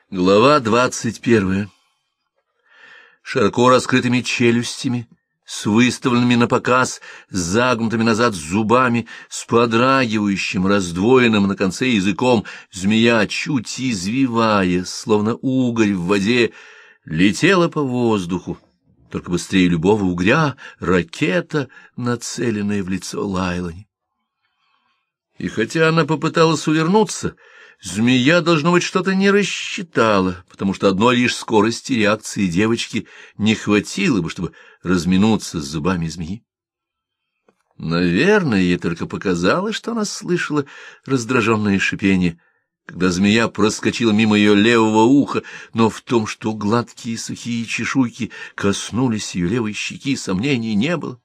Глава 21. Широко раскрытыми челюстями, с выставленными на показ, с загнутыми назад зубами, с подрагивающим, раздвоенным на конце языком, змея, чуть извивая, словно угорь в воде, летела по воздуху, только быстрее любого угря, ракета, нацеленная в лицо Лайлани. И хотя она попыталась увернуться, змея, должно быть, что-то не рассчитала, потому что одной лишь скорости реакции девочки не хватило бы, чтобы разминуться с зубами змеи. Наверное, ей только показалось, что она слышала раздраженное шипение, когда змея проскочила мимо ее левого уха, но в том, что гладкие сухие чешуйки коснулись ее левой щеки, сомнений не было.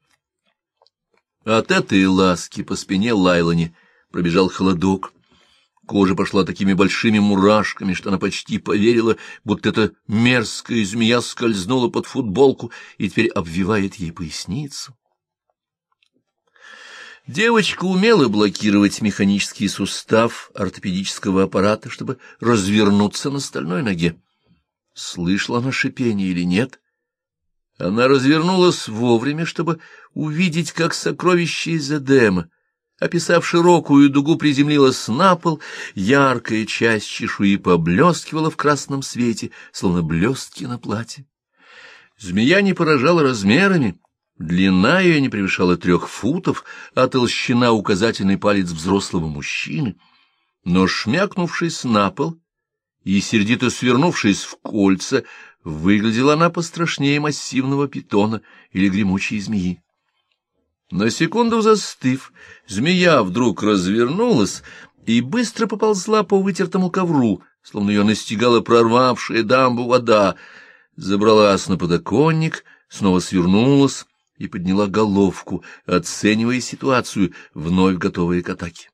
От этой ласки по спине Лайлани пробежал холодок. Кожа пошла такими большими мурашками, что она почти поверила, будто эта мерзкая змея скользнула под футболку и теперь обвивает ей поясницу. Девочка умела блокировать механический сустав ортопедического аппарата, чтобы развернуться на стальной ноге. Слышала она шипение или нет? Она развернулась вовремя, чтобы увидеть, как сокровище из Эдема, описав широкую дугу, приземлилась на пол, яркая часть чешуи поблескивала в красном свете, словно блестки на платье. Змея не поражала размерами, длина ее не превышала 3 футов, а толщина — указательный палец взрослого мужчины. Но, шмякнувшись на пол и сердито свернувшись в кольца, выглядела она пострашнее массивного питона или гремучей змеи. На секунду застыв, змея вдруг развернулась и быстро поползла по вытертому ковру, словно ее настигала прорвавшая дамбу вода, забралась на подоконник, снова свернулась и подняла головку, оценивая ситуацию, вновь готовая к атаке.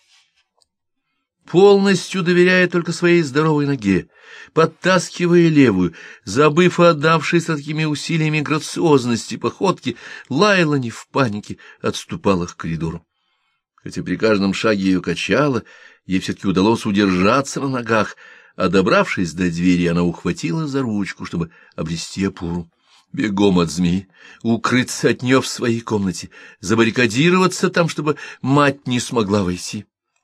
Полностью доверяя только своей здоровой ноге, подтаскивая левую, забыв и отдавшись такими усилиями грациозности походки, Лайлани в панике отступала к коридору. Хотя при каждом шаге ее качало, ей все-таки удалось удержаться на ногах, а, добравшись до двери, она ухватила за ручку, чтобы обрести опору. Бегом от змеи, укрыться от нее в своей комнате, забаррикадироваться там, чтобы мать не смогла войти.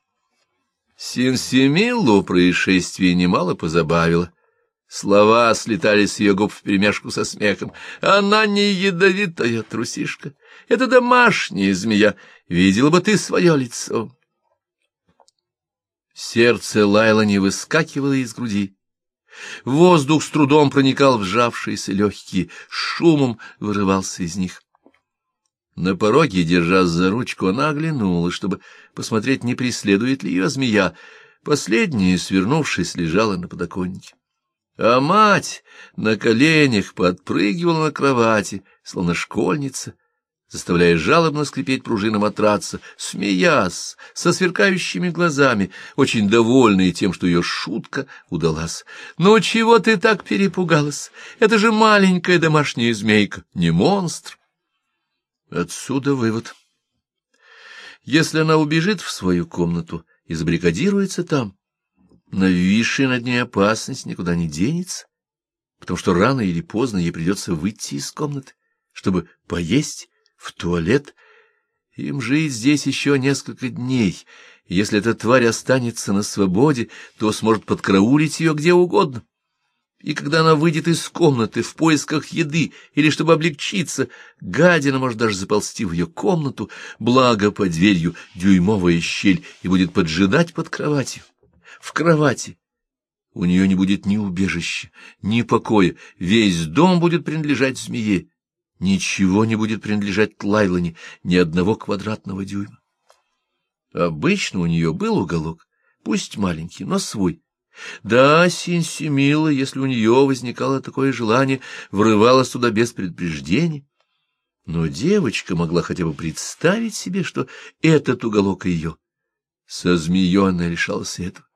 Синсимиллу происшествие немало позабавило. Слова слетали с ее губ вперемешку со смехом. «Она не ядовитая трусишка, это домашняя змея. Видела бы ты свое лицо». Сердце Лайлани выскакивало из груди. Воздух с трудом проникал в сжавшиеся легкие, шумом вырывался из них. На пороге, держась за ручку, она оглянулась, чтобы посмотреть, не преследует ли ее змея. Последняя, свернувшись, лежала на подоконнике. А мать на коленях подпрыгивала на кровати, словно школьница, заставляя жалобно скрипеть пружины матраца, смеясь, со сверкающими глазами, очень довольная тем, что ее шутка удалась. «Ну чего ты так перепугалась? Это же маленькая домашняя змейка, не монстр». Отсюда вывод. Если она убежит в свою комнату и забаррикадируется там, нависшая над ней опасность никуда не денется, потому что рано или поздно ей придется выйти из комнаты, чтобы поесть, в туалет. Им жить здесь еще несколько дней, и если эта тварь останется на свободе, то сможет подкараулить ее где угодно. И когда она выйдет из комнаты в поисках еды или чтобы облегчиться, гадина может даже заползти в ее комнату, благо под дверью дюймовая щель, и будет поджидать под кроватью. В кровати у нее не будет ни убежища, ни покоя, весь дом будет принадлежать змее, ничего не будет принадлежать Лайлани, ни одного квадратного дюйма. Обычно у нее был уголок, пусть маленький, но свой. Да, Синсимилла, если у нее возникало такое желание, врывалась туда без предупреждения. Но девочка могла хотя бы представить себе, что этот уголок ее. Со змеей она лишалась этого.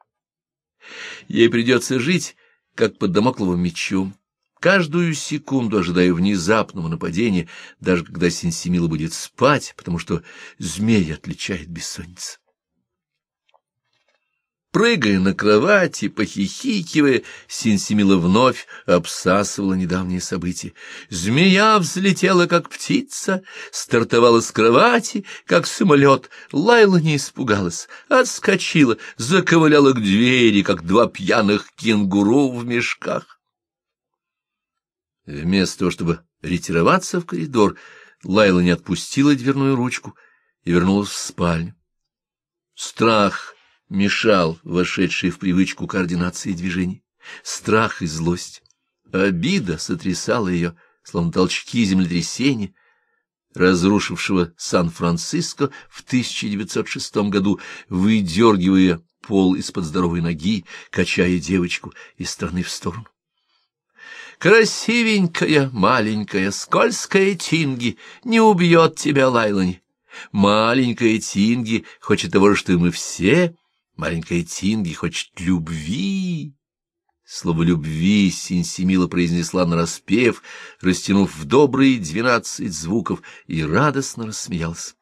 Ей придется жить, как под дамокловым мечом, каждую секунду ожидая внезапного нападения, даже когда Синсимилла будет спать, потому что змея отличает бессонница. Прыгая на кровати, похихикивая, Синсимила вновь обсасывала недавние события. Змея взлетела, как птица, стартовала с кровати, как самолет. Лайла не испугалась, отскочила, заковыляла к двери, как два пьяных кенгуру в мешках. Вместо того, чтобы ретироваться в коридор, Лайла не отпустила дверную ручку и вернулась в спальню. Страх мешал вошедшей в привычку координации движений. Страх и злость. Обида сотрясала ее, словно толчки землетрясения, разрушившего Сан-Франциско в 1906 году, выдергивая пол из-под здоровой ноги, качая девочку из стороны в сторону. Красивенькая, маленькая, скользкая Тинги не убьет тебя, Лайлани. Маленькая Тинги хочет того же, что и мы все. Маленькая Тинги хочет любви. Слово «любви» Синсимила произнесла нараспев, растянув в добрые 12 звуков, и радостно рассмеялась.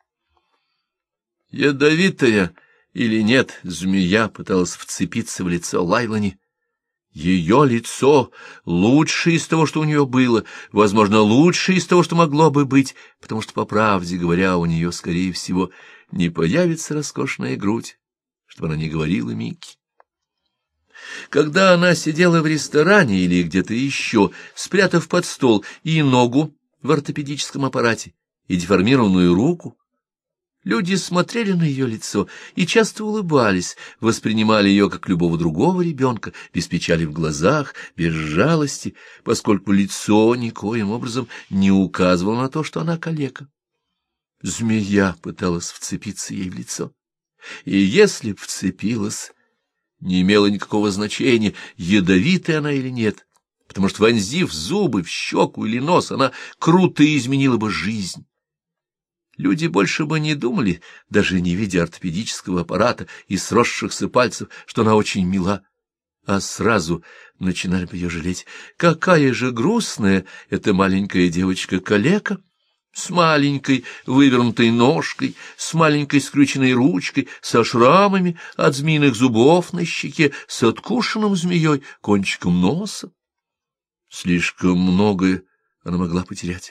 Ядовитая или нет, змея пыталась вцепиться в лицо Лайлани. Ее лицо лучшее из того, что у нее было, возможно, лучшее из того, что могло бы быть, потому что, по правде говоря, у нее, скорее всего, не появится роскошная грудь, чтобы она не говорила Микки. Когда она сидела в ресторане или где-то еще, спрятав под стол и ногу в ортопедическом аппарате, и деформированную руку, люди смотрели на ее лицо и часто улыбались, воспринимали ее как любого другого ребенка, без печали в глазах, без жалости, поскольку лицо никоим образом не указывало на то, что она калека. Змея пыталась вцепиться ей в лицо, и если вцепилась, не имело никакого значения, ядовитая она или нет, потому что, вонзив зубы в щеку или нос, она круто изменила бы жизнь. Люди больше бы не думали, даже не видя ортопедического аппарата и сросшихся пальцев, что она очень мила, а сразу начинали бы ее жалеть. Какая же грустная эта маленькая девочка-калека, с маленькой вывернутой ножкой, с маленькой скрюченной ручкой, со шрамами от змеиных зубов на щеке, с откушенным змеей кончиком носа. Слишком многое она могла потерять.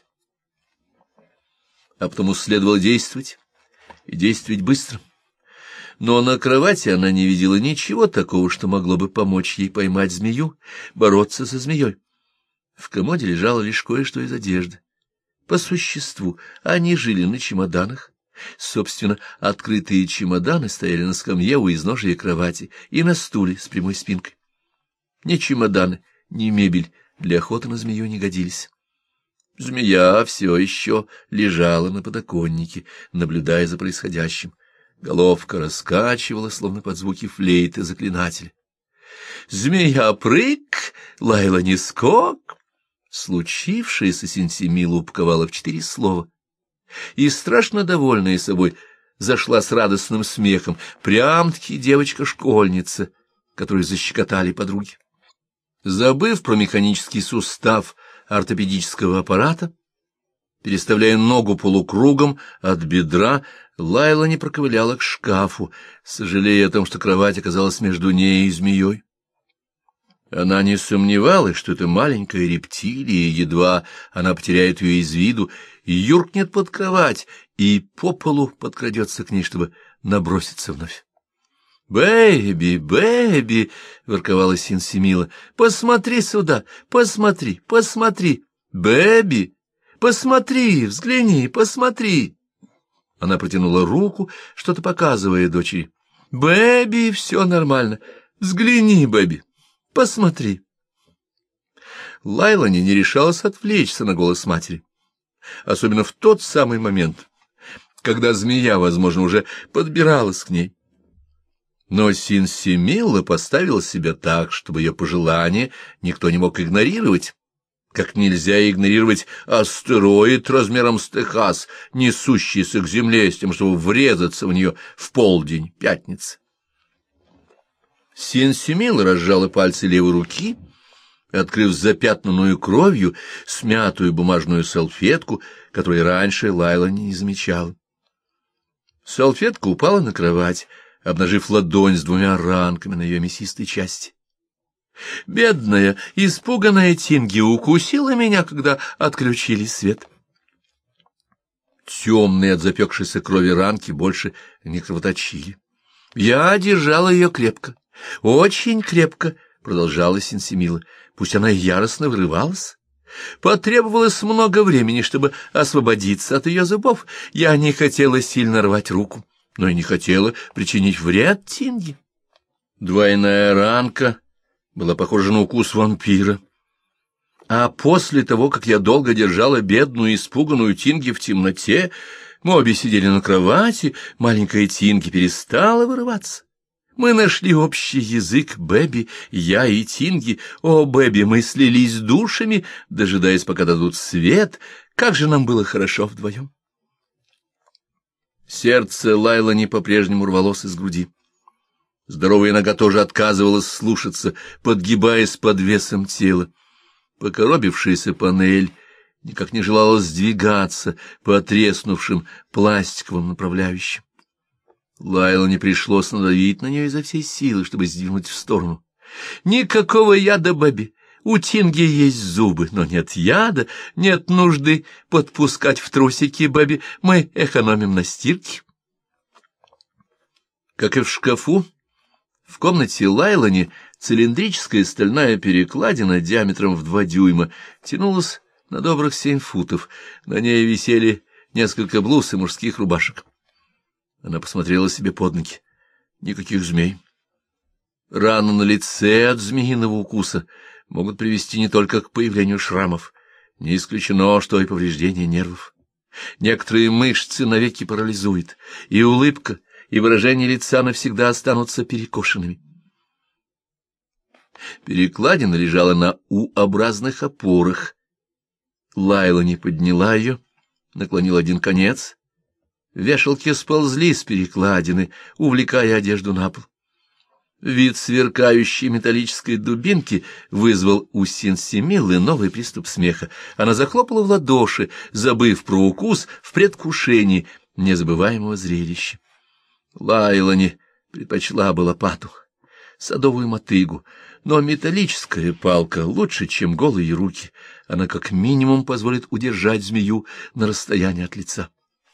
А потому следовало действовать, и действовать быстро. Но на кровати она не видела ничего такого, что могло бы помочь ей поймать змею, бороться со змеей. В комоде лежало лишь кое-что из одежды. По существу они жили на чемоданах. Собственно, открытые чемоданы стояли на скамье у изножия кровати и на стуле с прямой спинкой. Ни чемоданы, ни мебель для охоты на змею не годились. Змея все еще лежала на подоконнике, наблюдая за происходящим. Головка раскачивала, словно под звуки флейты заклинателя. «Змея прыг, Лайла не скок!» Случившееся Синсимила упаковала в 4 слова. И, страшно довольная собой, зашла с радостным смехом, прям-таки девочка-школьница, которую защекотали подруги. Забыв про механический сустав ортопедического аппарата, переставляя ногу полукругом от бедра, Лайла не проковыляла к шкафу, сожалея о том, что кровать оказалась между ней и змеей. Она не сомневалась, что это маленькая рептилия, едва она потеряет ее из виду, и юркнет под кровать, и по полу подкрадется к ней, чтобы наброситься вновь. «Бэби, Бэби!» — ворковала Синсимила. «Посмотри сюда, посмотри, посмотри! Бэби, посмотри, взгляни, посмотри!» Она протянула руку, что-то показывая дочери. «Бэби, все нормально. Взгляни, Бэби, посмотри!» Лайлани не решалась отвлечься на голос матери, особенно в тот самый момент, когда змея, возможно, уже подбиралась к ней. Но Синсимила поставила себя так, чтобы ее пожелания никто не мог игнорировать, как нельзя игнорировать астероид размером с Техас, несущийся к Земле с тем, чтобы врезаться в нее в полдень пятницы. Синсимила разжала пальцы левой руки, открыв запятнанную кровью смятую бумажную салфетку, которую раньше Лайла не замечала. Салфетка упала на кровать, обнажив ладонь с 2 ранками на ее мясистой части. Бедная, испуганная Тинги укусила меня, когда отключили свет. Темные от запекшейся крови ранки больше не кровоточили. Я держала ее крепко, очень крепко, продолжала Сенсимила, пусть она яростно вырывалась. Потребовалось много времени, чтобы освободиться от ее зубов. Я не хотела сильно рвать руку, но и не хотела причинить вред Тинги. 2 ранка была похожа на укус вампира. А после того, как я долго держала бедную испуганную Тинги в темноте, мы обе сидели на кровати, маленькая Тинги перестала вырываться. Мы нашли общий язык, Бэби, я и Тинги. О, Бэби, мы слились душами, дожидаясь, пока дадут свет. Как же нам было хорошо вдвоем. Сердце Лайлани по-прежнему рвалось из груди. Здоровая нога тоже отказывалась слушаться, подгибаясь под весом тела. Покоробившаяся панель никак не желала сдвигаться по треснувшим пластиковым направляющим. Лайлане пришлось надавить на нее изо всей силы, чтобы сдвинуть в сторону. «Никакого яда, Бэби! У Тинги есть зубы, но нет яда, нет нужды подпускать в трусики, Бэби, мы экономим на стирке». Как и в шкафу, в комнате Лайлани цилиндрическая стальная перекладина диаметром в 2 дюйма тянулась на добрых 7 футов. На ней висели несколько блуз и мужских рубашек. Она посмотрела себе под ноги. Никаких змей. Раны на лице от змеиного укуса могут привести не только к появлению шрамов. Не исключено, что и повреждение нервов. Некоторые мышцы навеки парализует, и улыбка, и выражение лица навсегда останутся перекошенными. Перекладина лежала на U-образных опорах. Лайлани подняла ее, наклонила один конец. Вешалки сползли с перекладины, увлекая одежду на пол. Вид сверкающей металлической дубинки вызвал у Сенсимилы новый приступ смеха. Она захлопала в ладоши, забыв про укус в предвкушении незабываемого зрелища. Лайлани предпочла бы лопату, садовую мотыгу, но металлическая палка лучше, чем голые руки. Она как минимум позволит удержать змею на расстоянии от лица.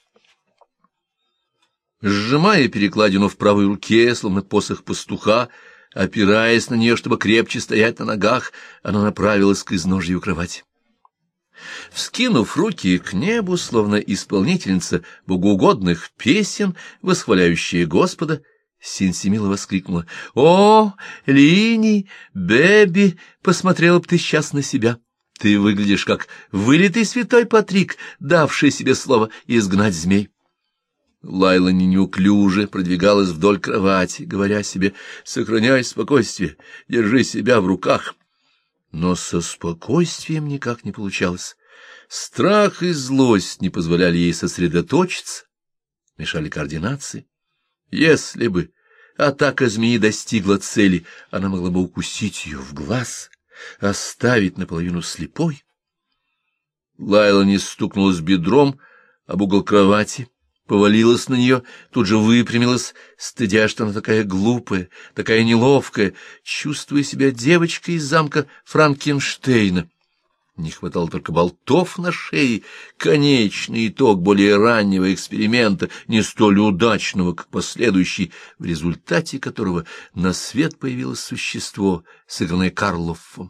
Сжимая перекладину в правой руке, словно посох пастуха, опираясь на нее, чтобы крепче стоять на ногах, она направилась к изножью кровати. Вскинув руки к небу, словно исполнительница богоугодных песен, восхваляющая Господа, Сенсимила воскликнула: «О, Лини, Бэби, посмотрела б ты сейчас на себя! Ты выглядишь как вылитый святой Патрик, давший себе слово изгнать змей!» Лайлани неуклюже продвигалась вдоль кровати, говоря себе: «Сохраняй спокойствие, держи себя в руках». Но со спокойствием никак не получалось. Страх и злость не позволяли ей сосредоточиться, мешали координации. Если бы атака змеи достигла цели, она могла бы укусить ее в глаз, оставить наполовину слепой. Лайлани стукнулась бедром об угол кровати, повалилась на нее, тут же выпрямилась, стыдя, что она такая глупая, такая неловкая, чувствуя себя девочкой из замка Франкенштейна. Не хватало только болтов на шее, конечный итог более раннего эксперимента, не столь удачного, как последующий, в результате которого на свет появилось существо, сыгранное Карлоффом.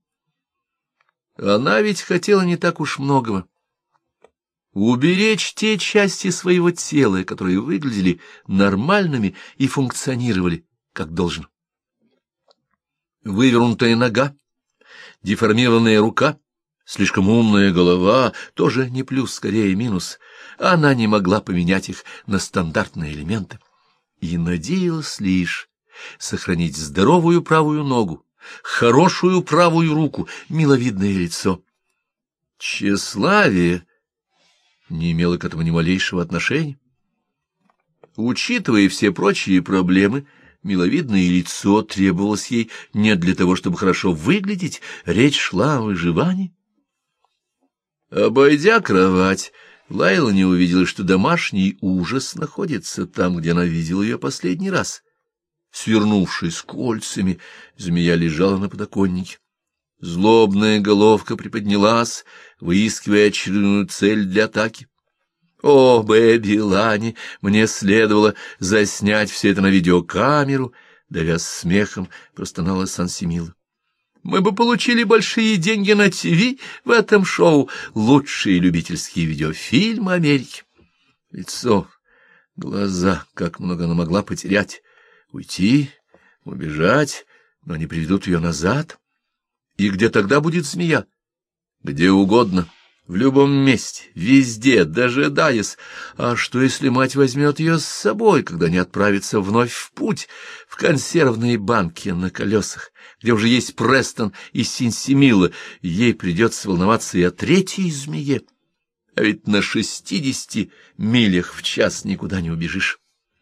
Она ведь хотела не так уж многого. Уберечь те части своего тела, которые выглядели нормальными и функционировали как должно. Вывернутая нога, деформированная рука, слишком умная голова — тоже не плюс, скорее минус. Она не могла поменять их на стандартные элементы и надеялась лишь сохранить здоровую правую ногу, хорошую правую руку, миловидное лицо. Тщеславие не имело к этому ни малейшего отношения. Учитывая все прочие проблемы, миловидное лицо требовалось ей не для того, чтобы хорошо выглядеть, речь шла о выживании. Обойдя кровать, Лайла не увидела, что домашний ужас находится там, где она видела ее последний раз. Свернувшись кольцами, змея лежала на подоконнике. Злобная головка приподнялась, выискивая очередную цель для атаки. «О, Бэби Лани, мне следовало заснять все это на видеокамеру», — давясь смехом, простонала Сансимила. «Мы бы получили большие деньги на ТВ в этом шоу, лучшие любительские видеофильмы Америки». Лицо, глаза, как много она могла потерять. Уйти, убежать, но они приведут ее назад. И где тогда будет змея? Где угодно, в любом месте, везде, дожидаясь. А что, если мать возьмет ее с собой, когда они отправятся вновь в путь, в консервные банки на колесах, где уже есть Престон и Синсимила? Ей придется волноваться и о третьей змее. А ведь на 60 милях в час никуда не убежишь.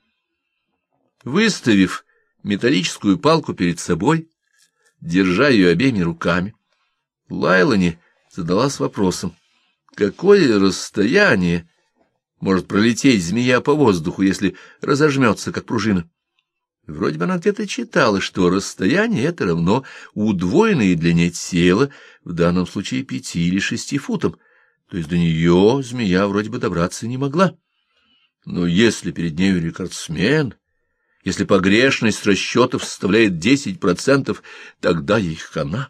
Выставив металлическую палку перед собой, держа ее обеими руками, Лайлани задалась вопросом, какое расстояние может пролететь змея по воздуху, если разожмется, как пружина. Вроде бы она где-то читала, что расстояние это равно удвоенной длине тела, в данном случае 5 или 6 футам, то есть до нее змея вроде бы добраться не могла. Но если перед нею рекордсмен, если погрешность расчетов составляет 10%, тогда ей хана.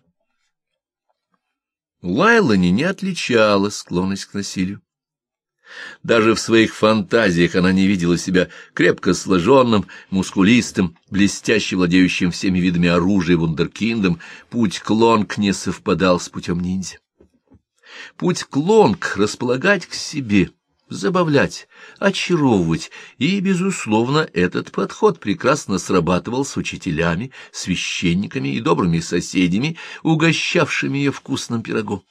Лайлани не отличала склонность к насилию. Даже в своих фантазиях она не видела себя крепко сложенным, мускулистым, блестяще владеющим всеми видами оружия вундеркиндом. Путь Клонг не совпадал с путем ниндзя. Путь Клонг — располагать к себе, забавлять, очаровывать, и, безусловно, этот подход прекрасно срабатывал с учителями, священниками и добрыми соседями, угощавшими ее вкусным пирогом.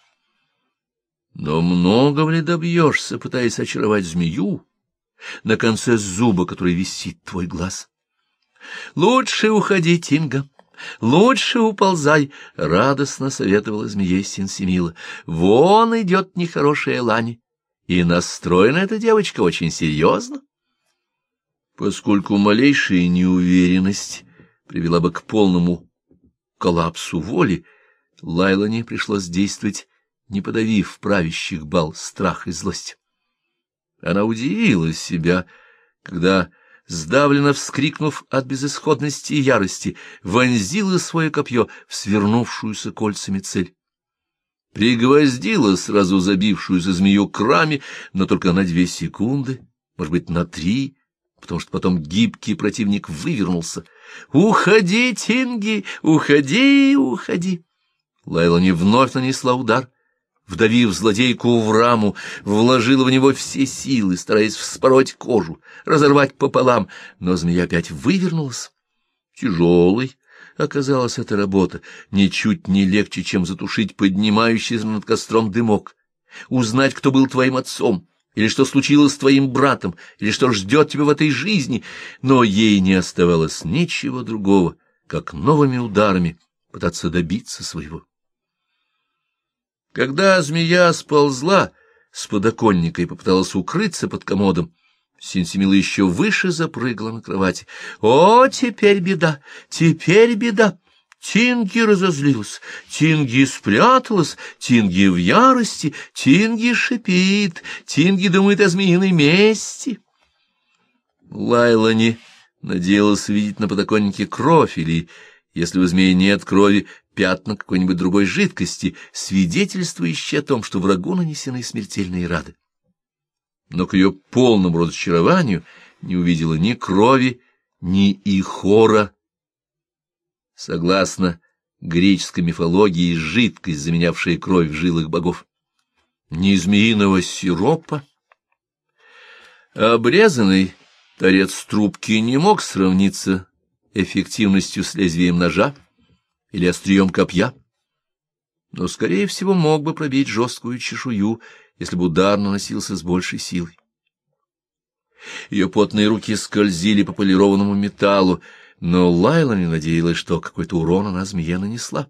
Но многого ли добьешься, пытаясь очаровать змею, на конце зуба, который висит твой глаз? «Лучше уходи, Тинга, лучше уползай», — радостно советовала змее Синсимила. «Вон идет нехорошая Лани, и настроена эта девочка очень серьезно». Поскольку малейшая неуверенность привела бы к полному коллапсу воли, Лайлани пришлось действовать, не подавив правящих бал страх и злость. Она удивила себя, когда, сдавленно вскрикнув от безысходности и ярости, вонзила свое копье в свернувшуюся кольцами цель. Пригвоздила сразу забившуюся змею к раме, но только на 2 секунды, может быть, на 3, потому что потом гибкий противник вывернулся. «Уходи, Тинги, уходи, уходи!» Лайлани вновь нанесла удар, вдавив злодейку в раму, вложила в него все силы, стараясь вспороть кожу, разорвать пополам, но змея опять вывернулась. Тяжелой оказалась эта работа, ничуть не легче, чем затушить поднимающийся над костром дымок, узнать, кто был твоим отцом, или что случилось с твоим братом, или что ждет тебя в этой жизни, но ей не оставалось ничего другого, как новыми ударами пытаться добиться своего. Когда змея сползла с подоконника и попыталась укрыться под комодом, Синсимила еще выше запрыгала на кровати. «О, теперь беда! Теперь беда!» Тинги разозлилась, Тинги спряталась, Тинги в ярости, Тинги шипит, Тинги думает о змеиной мести. Лайлани надеялась видеть на подоконнике кровь или, если у змеи нет крови, пятна какой-нибудь другой жидкости, свидетельствующие о том, что врагу нанесены смертельные раны. Но к ее полному разочарованию не увидела ни крови, ни ихора. Согласно греческой мифологии, жидкость, заменявшая кровь в жилах богов. Ни змеиного сиропа. Обрезанный торец трубки не мог сравниться эффективностью с лезвием ножа или острием копья, но, скорее всего, мог бы пробить жесткую чешую, если бы удар наносился с большей силой. Ее потные руки скользили по полированному металлу, но Лайлани надеялась, что какой-то урон она змее нанесла.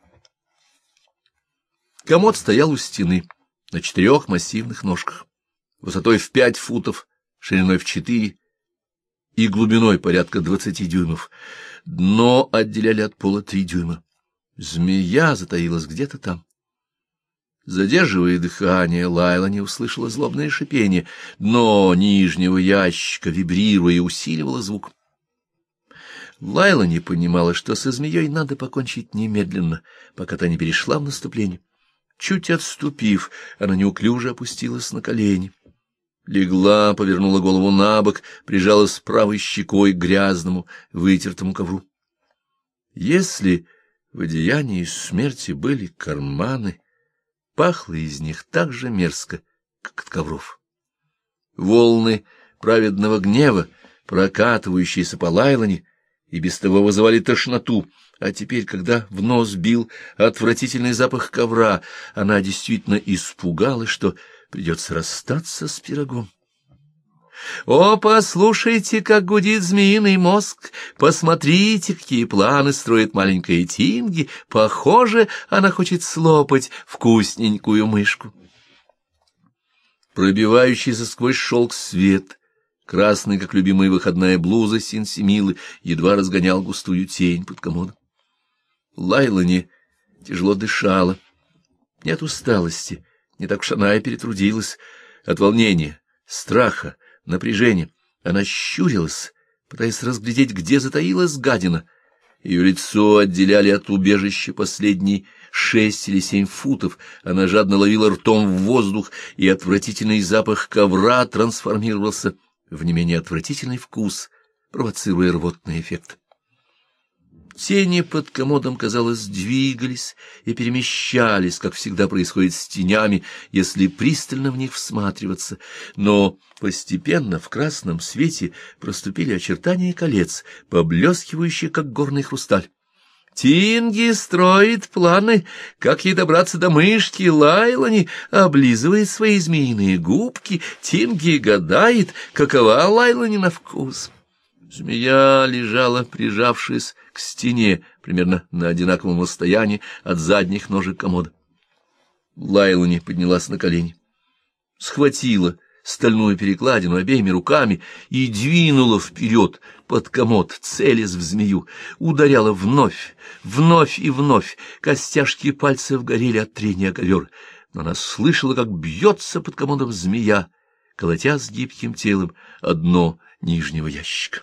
Комод стоял у стены на 4 массивных ножках. высотой в 5 футов, шириной в 4 и глубиной порядка 20 дюймов. Дно отделяли от пола 3 дюйма. Змея затаилась где-то там. Задерживая дыхание, Лайла не услышала злобное шипение. Дно нижнего ящика, вибрируя, усиливало звук. Лайла не понимала, что со змеей надо покончить немедленно, пока та не перешла в наступление. Чуть отступив, она неуклюже опустилась на колени. Легла, повернула голову набок, прижалась правой щекой к грязному, вытертому ковру. Если в одеянии смерти были карманы, пахло из них так же мерзко, как от ковров. Волны праведного гнева, прокатывающиеся по Лайлане, и без того вызывали тошноту, а теперь, когда в нос бил отвратительный запах ковра, она действительно испугалась, что придется расстаться с пирогом. «О, послушайте, как гудит змеиный мозг! Посмотрите, какие планы строит маленькая Тинги! Похоже, она хочет слопать вкусненькую мышку!» Пробивающийся сквозь шелк свет, красный, как любимая выходная блуза Синсимилы, едва разгонял густую тень под комодом. Лайлане тяжело дышала. Не от усталости, не так уж она и перетрудилась, от волнения, страха, напряжения. Она щурилась, пытаясь разглядеть, где затаилась гадина. Ее лицо отделяли от убежища последние 6 или 7 футов. Она жадно ловила ртом в воздух, и отвратительный запах ковра трансформировался в не менее отвратительный вкус, провоцируя рвотный эффект. Тени под комодом, казалось, двигались и перемещались, как всегда происходит с тенями, если пристально в них всматриваться, но постепенно в красном свете проступили очертания колец, поблескивающие, как горный хрусталь. Тинги строит планы, как ей добраться до мышки Лайлани, облизывает свои змеиные губки. Тинги гадает, какова Лайлани на вкус. Змея лежала, прижавшись к стене, примерно на одинаковом расстоянии от задних ножек комода. Лайлани поднялась на колени, схватила стальную перекладину обеими руками и двинула вперед под комод, целясь в змею, ударяла вновь, вновь и вновь, костяшки пальцев горели от трения о ковер, но она слышала, как бьется под комодом змея, колотя с гибким телом о дно нижнего ящика.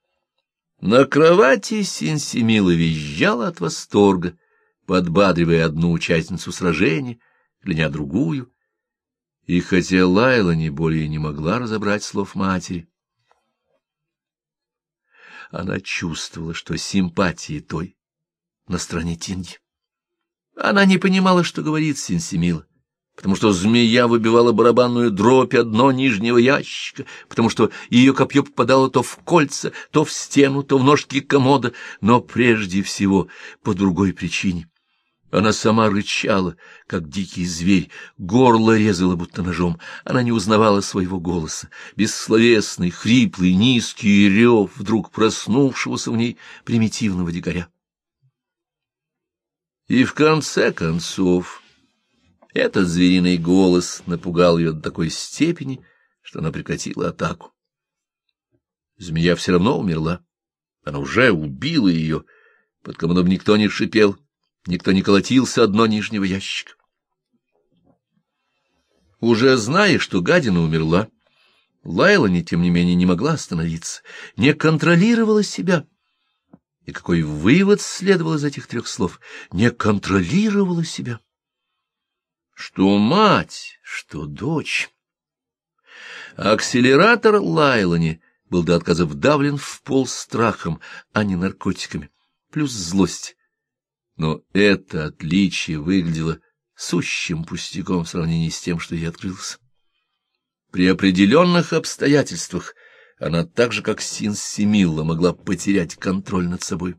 На кровати Синсимила визжала от восторга, подбадривая одну участницу сражения, кляня другую, и хотя Лайлани более не могла разобрать слов матери, она чувствовала, что симпатии той на стороне Тинги. Она не понимала, что говорит Синсимила, потому что змея выбивала барабанную дробь о дно нижнего ящика, потому что ее копье попадало то в кольца, то в стену, то в ножки комода, но прежде всего по другой причине. Она сама рычала, как дикий зверь, горло резало, будто ножом. Она не узнавала своего голоса. Бессловесный, хриплый, низкий рев вдруг проснувшегося в ней примитивного дикаря. И в конце концов этот звериный голос напугал ее до такой степени, что она прекратила атаку. Змея все равно умерла. Она уже убила ее. Под комодом никто не шипел, никто не колотился о дно нижнего ящика. Уже зная, что гадина умерла, Лайлани, тем не менее, не могла остановиться, не контролировала себя. И какой вывод следовал из этих 3 слов? Не контролировала себя. Что мать, что дочь. Акселератор Лайлани был до отказа вдавлен в пол страхом, а не наркотиками, плюс злость. Но это отличие выглядело сущим пустяком в сравнении с тем, что ей открылось. При определенных обстоятельствах она так же, как Синсимила, могла потерять контроль над собой.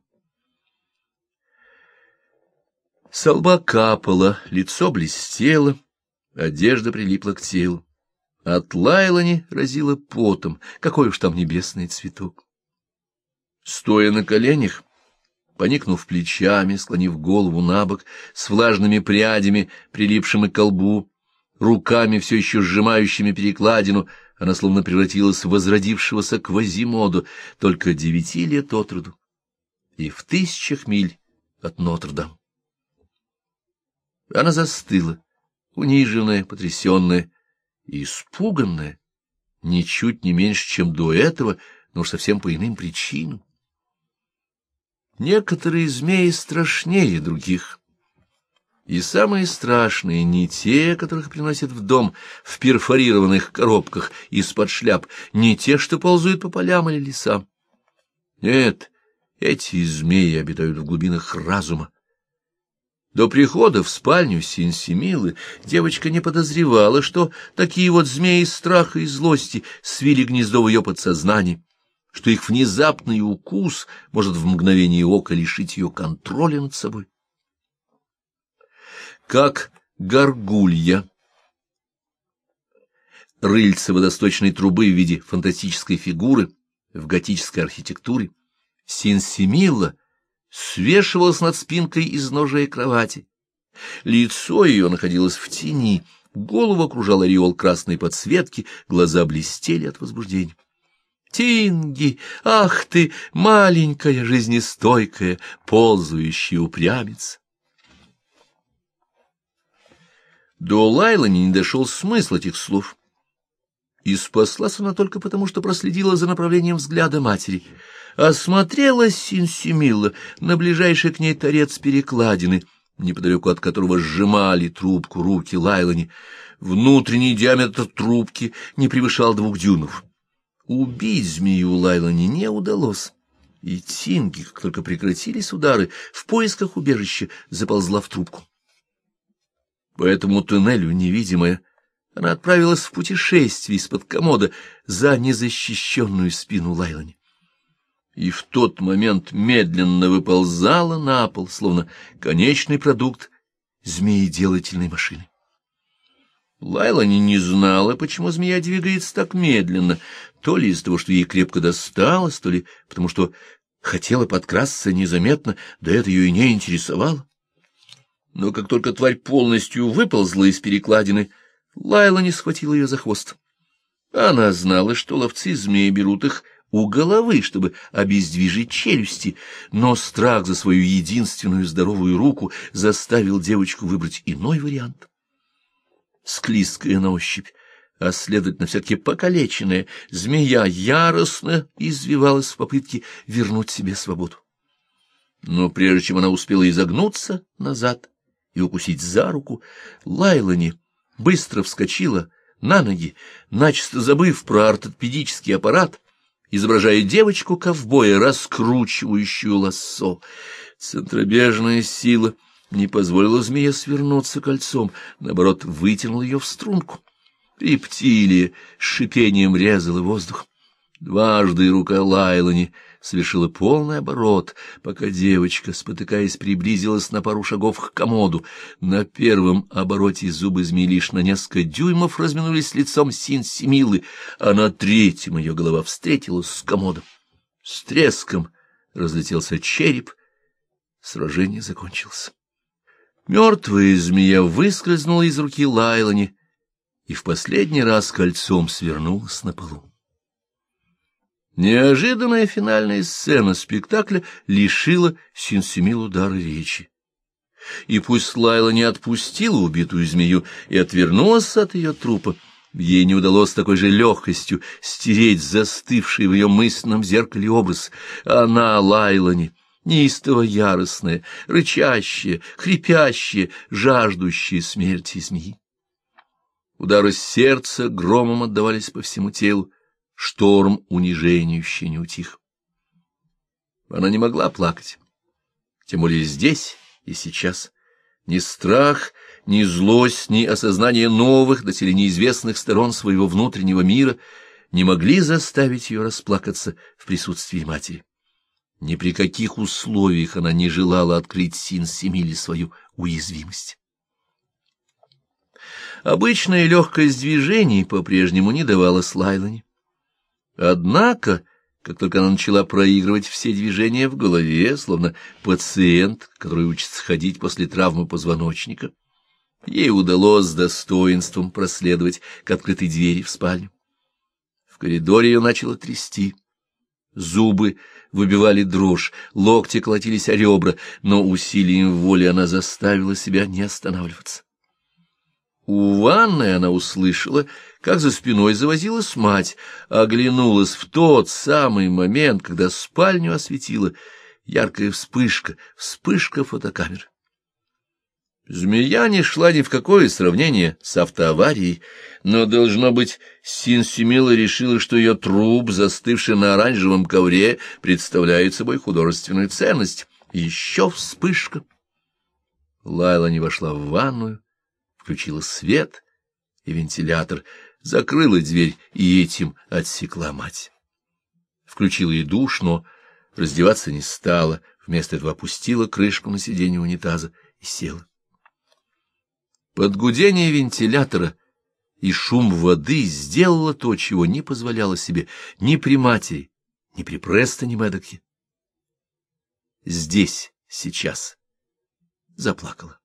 Со лба капало, лицо блестело, одежда прилипла к телу. От Лайлани разило потом, какой уж там небесный цветок. Стоя на коленях, поникнув плечами, склонив голову набок, с влажными прядями, прилипшими к колбу, Руками, все еще сжимающими перекладину, она словно превратилась в возродившегося Квазимоду, только 9 лет от роду, и в 1000 миль от Нотр-Дам. Она застыла, униженная, потрясенная и испуганная, ничуть не меньше, чем до этого, но уж совсем по иным причинам. Некоторые змеи страшнее других. И самые страшные не те, которых приносят в дом в перфорированных коробках из-под шляп, не те, что ползают по полям или лесам. Нет, эти змеи обитают в глубинах разума. До прихода в спальню Синсимилы девочка не подозревала, что такие вот змеи страха и злости свили гнездо в ее подсознании, что их внезапный укус может в мгновение ока лишить ее контроля над собой. Как горгулья. Рыльце водосточной трубы в виде фантастической фигуры в готической архитектуре, Синсимилла свешивалась над спинкой изножия кровати. Лицо ее находилось в тени, голову окружал ореол красной подсветки, глаза блестели от возбуждения. «Тинги, ах ты, маленькая, жизнестойкая, ползающая упрямица!» До Лайлани не дошел смысл этих слов. И спаслась она только потому, что проследила за направлением взгляда матери. Осмотрелась Синсимилла на ближайший к ней торец перекладины, неподалеку от которого сжимали трубку руки Лайлани. Внутренний диаметр трубки не превышал 2 дюймов. Убить змею Лайлани не удалось, и Тинги, как только прекратились удары, в поисках убежища заползла в трубку. По этому туннелю, невидимая, она отправилась в путешествие из-под комода за незащищенную спину Лайлани. И в тот момент медленно выползала на пол, словно конечный продукт змееделательной машины. Лайлани не знала, почему змея двигается так медленно, то ли из-за того, что ей крепко досталось, то ли потому, что хотела подкрасться незаметно, да это ее и не интересовало. Но как только тварь полностью выползла из перекладины, Лайлани схватила ее за хвост. Она знала, что ловцы змей берут их у головы, чтобы обездвижить челюсти, но страх за свою единственную здоровую руку заставил девочку выбрать иной вариант. Склизкая на ощупь, а следовательно все-таки покалеченная, змея яростно извивалась в попытке вернуть себе свободу. Но прежде чем она успела изогнуться назад и укусить за руку, Лайлани быстро вскочила на ноги, начисто забыв про ортопедический аппарат, изображая девочку-ковбоя, раскручивающую лассо. Центробежная сила не позволила змее свернуться кольцом, наоборот, вытянула ее в струнку. Рептилия с шипением резала воздух. Дважды рука Лайлани совершила полный оборот, пока девочка, спотыкаясь, приблизилась на пару шагов к комоду. На первом обороте зубы змеи лишь на несколько дюймов разминулись с лицом Синсимилы, а на третьем ее голова встретилась с комодом. С треском разлетелся череп. Сражение закончилось. Мертвая змея выскользнула из руки Лайлани и в последний раз кольцом свернулась на полу. Неожиданная финальная сцена спектакля лишила Синсимилу дара речи. И пусть Лайла не отпустила убитую змею и отвернулась от ее трупа, ей не удалось с такой же легкостью стереть застывший в ее мысленном зеркале образ. Она, Лайлани, неистово яростная, рычащая, хрипящая, жаждущая смерти змеи. Удары сердца громом отдавались по всему телу, шторм унижения еще не утих. Она не могла плакать, тем более здесь и сейчас. Ни страх, ни злость, ни осознание новых, доселе неизвестных сторон своего внутреннего мира не могли заставить ее расплакаться в присутствии матери. Ни при каких условиях она не желала открыть Синсимиле свою уязвимость. Обычная легкость движений по-прежнему не давалась Лайлани. Однако, как только она начала проигрывать все движения в голове, словно пациент, который учится ходить после травмы позвоночника, ей удалось с достоинством проследовать к открытой двери в спальню. В коридоре ее начало трясти. Зубы выбивали дрожь, локти колотились о ребра, но усилием воли она заставила себя не останавливаться. У ванной она услышала, как за спиной завозилась мать, оглянулась в тот самый момент, когда спальню осветила яркая вспышка фотокамеры. Змея не шла ни в какое сравнение с автоаварией, но, должно быть, Синсимила решила, что ее труп, застывший на оранжевом ковре, представляет собой художественную ценность. Еще вспышка. Лайла не вошла в ванную, включила свет и вентилятор, закрыла дверь и этим отсекла мать. Включила и душ, но раздеваться не стала, вместо этого опустила крышку на сиденье унитаза и села. Под гудение вентилятора и шум воды сделала то, чего не позволяла себе ни при матери, ни при Престоне Мэддоке. Здесь, сейчас заплакала.